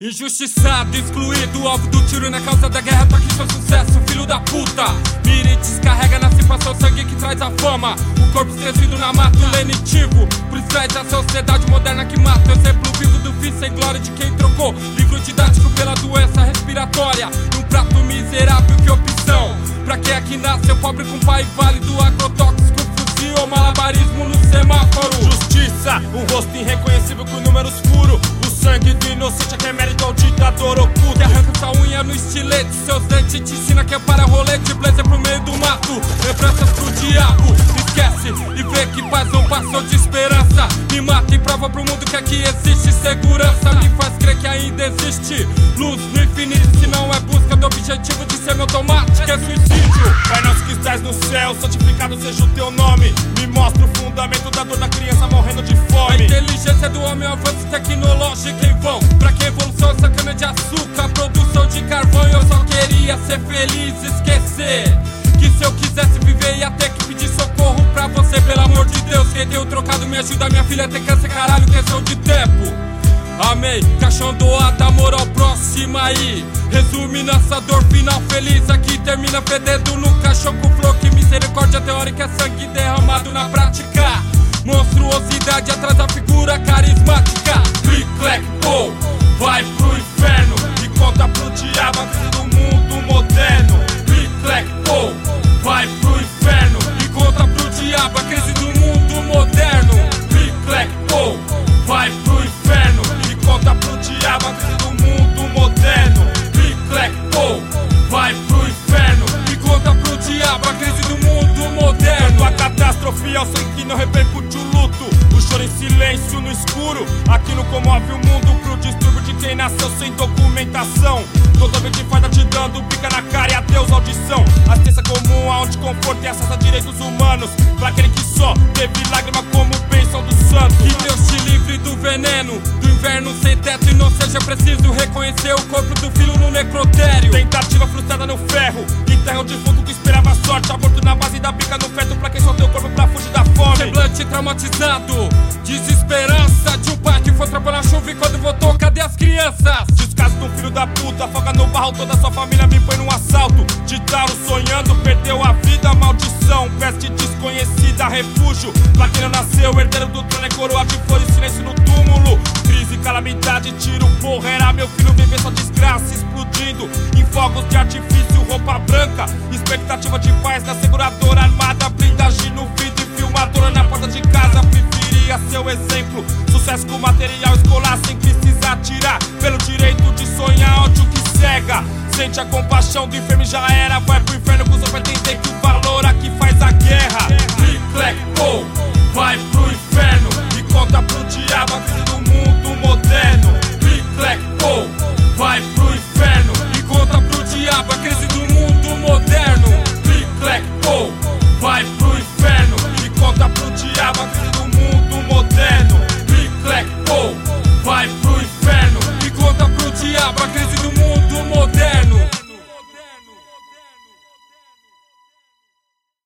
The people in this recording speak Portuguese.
Injustiçado, excluído, alvo do tiro na causa da guerra, tá aqui seu sucesso, filho da puta. Mira e descarrega, nasce pra seu sangue que traz a fama. O corpo estressido na mata, lenitivo. Por estresse a sociedade moderna que mata. Exemplo vivo do fim sem glória de quem trocou livro didático pela doença respiratória. Num prato miserável, que opção? Pra quem é que nasceu pobre com pai válido, agrotóxico, fuzil ou malabarismo no semáforo. Justiça, um rosto irreconhecível com números furos. O sangue do inocente é que é mérito ao ditador oculto. Que arranca sua unha no estilete, seus dentes te ensina que é para rolete. Blazer pro meio do mato, lembranças pro diabo. Esquece e vê que paz não passou de esperança. Me mata e prova pro mundo que aqui existe segurança. Me faz crer que ainda existe luz no infinito. Se não é busca do objetivo de ser meu tomate, que é suicídio. Pai nosso que estás no céu, santificado seja o teu nome. Me mostra o fundamento da dor da criança morrendo de fome. A inteligência do homem é um avanço tecnológico em vão. Pra que evolução essa cana de açúcar, produção de carvão. Eu só queria ser feliz, esquecer que se eu quisesse viver ia ter que pedir socorro pra você. Pelo amor de Deus, quem deu trocado me ajuda. Minha filha tem câncer, caralho, questão de tempo. Amei, caixão doado, amor ao próximo aí. Resume nossa dor, final feliz. Aqui termina fedendo no caixão com flor. Que misericórdia teórica é sangue derramado na prática. Monstruosidade atrás da figura carismática. Click, clack, pô, vai pro inferno e conta pro diabo a crise do mundo moderno. Click, clack, pô, vai pro inferno e conta pro diabo a crise do mundo moderno. Click, clack, pô, vai pro inferno e conta pro diabo a crise do mundo moderno. Click, clack, pô, vai pro inferno e conta pro diabo a crise do mundo moderno. A catástrofe é o sangue que não repercute o luto. O choro em silêncio no escuro. Aquilo comove o mundo pro distúrbio de quem nasceu sem documentação. Totalmente farda te dando pica na cara e adeus audição. Assistência comum aonde conforto e acesso a direitos humanos. Pra aquele que só teve lágrima como bênção do santo. Que Deus te livre do veneno, do inverno sem teto. E não seja preciso reconhecer o corpo do filho no necrotério. Tentativa frustrada no ferro. Enterra o defunto que esperava sorte. Aborto na base da pica no feto pra quem só tem o corpo pra fugir da fome. Semblante traumatizado, desesperança de um pai que foi trabalhar na chuva e quando voltou, cadê as crianças? Descaso de um filho da puta, afoga no barro, toda sua família me põe num assalto. Titaro sonhando, perdeu a vida, maldição, peste desconhecida, refúgio. Pra quem não nasceu, herdeiro do trono é coroa de flores, silêncio no túmulo. Crise, calamidade, tiro, porra, era meu filho viver só desgraça, explodindo em fogos de artifício, roupa branca. Expectativa de paz na seguradora armada, blindagem no vidro e filmadora na porta de casa. Preferia seu exemplo, sucesso com material escolar sem precisar tirar. Pelo direito de sonhar, ódio que cega. Sente a compaixão do enfermo e já era. Vai pro inferno com os vai entender que o